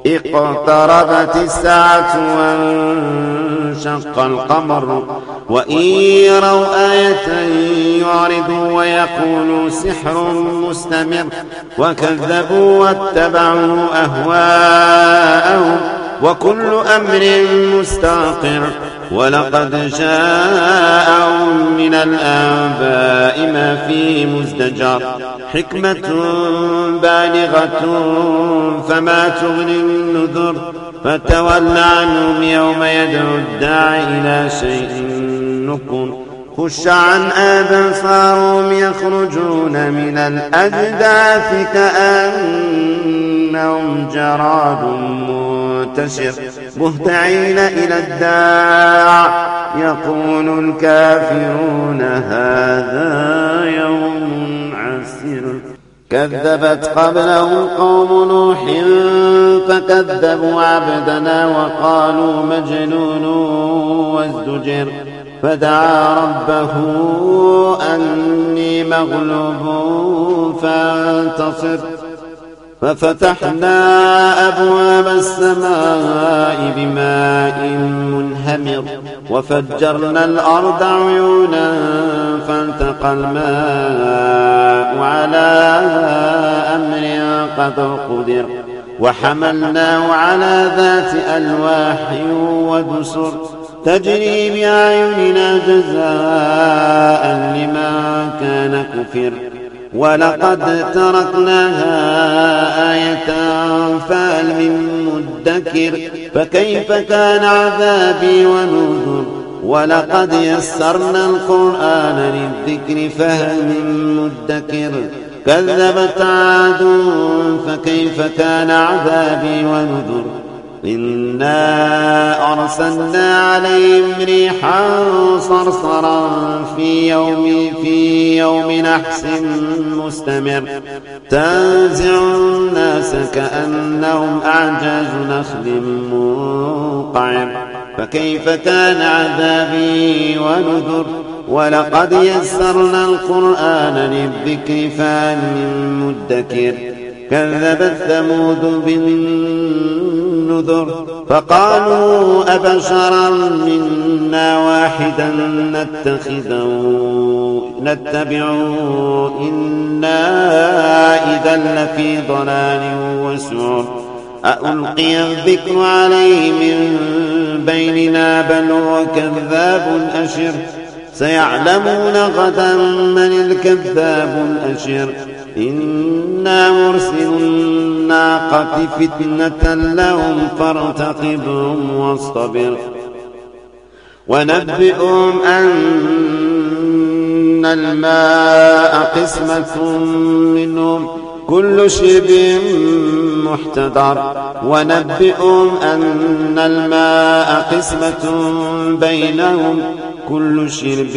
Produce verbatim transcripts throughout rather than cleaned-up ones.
اقتربت الساعة وانشق القمر وإن يروا آية يعرضوا ويقولوا سحر مستمر وكذبوا واتبعوا أهواءهم وكل أمر مستقر ولقد جاءهم من الآباء ما فيه مزدجر حكمة بالغة فما تغني النذر فتول عنهم يوم يدعو الداعي إلى شيء نكر خش عن أبصارهم يخرجون من الأجداث كأنهم جراد منتشر مهطعين إلى الداع يقول الكافرون هذا يوم عسير كذبت قبلهم قوم نوح فكذبوا عبدنا وقالوا مجنون وازدجر فدعا ربه أني مغلوب فانتصر ففتحنا أبواب السماء بماء منهمر وفجرنا الأرض عيونا فالتقى الماء على أمر قد قدر وحملناه على ذات ألواح ودسر تجري بأعيننا جزاء لمن كان كفر ولقد تركناها آية فهل من مدكر فكيف كان عذابي ونذر ولقد يسرنا القرآن للذكر فهل من مدكر كذبت عاد فكيف كان عذابي ونذر إنا أرسلنا عليهم ريحا صرصرا في يوم في يوم نحس مستمر تنزع الناس كأنهم أعجاز نخل منقعر فكيف كان عذابي ونذر ولقد يسرنا القرآن للذكر فهل من مدكر كذبت ثمود بالنذر فقالوا أبشرا منا واحدا نتخذه نتبعه إنا إذا لفي ضلال وسعر أألقي الذكر عليه من بيننا بل هو كذاب أشر سيعلمون غدا من الكذاب الأشر إنا مرسل الناقة فتنة لهم فارتقبهم واصطبر ونبئهم أن الماء قسمة منهم كل شرب محتضر ونبئهم أن الماء قسمة بينهم كل شرب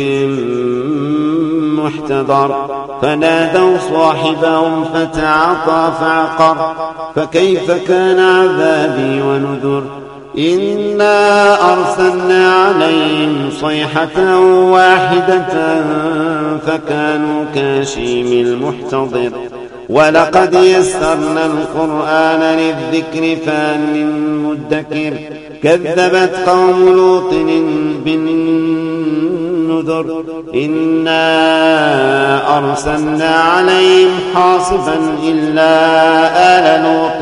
محتضر فنادوا صاحبهم فتعاطى فعقر فكيف كان عذابي ونذر إنا أرسلنا عليهم صيحة واحدة فكانوا كهشيم المحتضر ولقد يسرنا القرآن للذكر فهل من مدكر كذبت قوم لوط بالنذر إنا أرسلنا عليهم حاصبا إلا آل لوط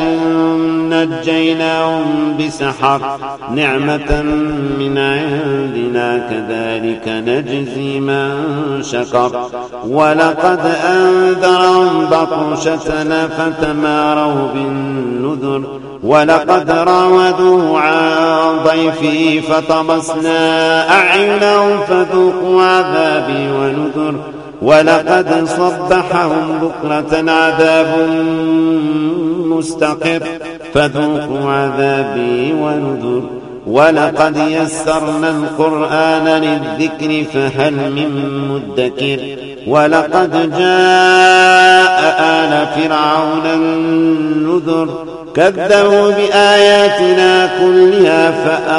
نجيناهم بسحر نعمة من عندنا كذلك نجزي من شكر ولقد أنذرهم بطشتنا فتماروا بالنذر ولقد راودوه عن ضيفه فطمسنا أعينهم فذوقوا عذابي ونذر ولقد صبحهم بكرة عذاب مستقر فذوقوا عذابي ونذر ولقد يسرنا القرآن للذكر فهل من مدكر ولقد جاء آل فرعون النذر كذبوا بآياتنا كلها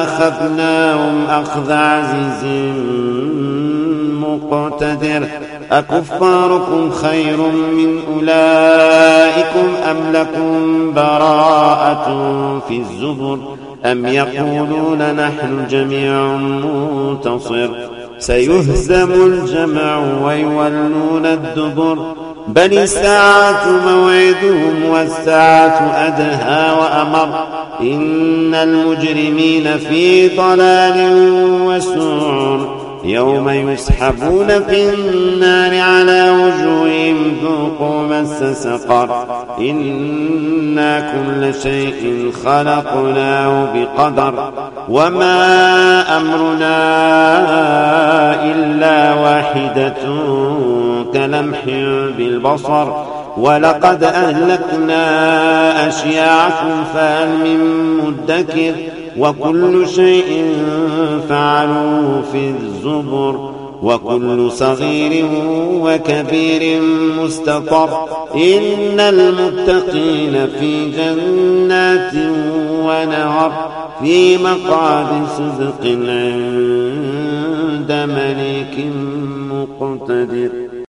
فأخذناهم أخذ عزيز مقتدر أكفاركم خير من أولئكم أم لكم براءة في الزبر أم يقولون نحن جميع منتصر سيهزم الجمع ويولون الدبر بل الساعة موعدهم والساعة أدهى وأمر إن المجرمين في ضلال وسعر يوم يسحبون في النار على وجوههم ذوقوا مس سقر إنا كل شيء خلقناه بقدر وما أمرنا إلا واحدة كلمح بالبصر ولقد أهلكنا أشياعكم فهل من مدكر وكل شيء فعلوه في الزبر وكل صغير وكبير مستطر إن المتقين في جنات ونهر في مقعد صدق عند مليك مقتدر.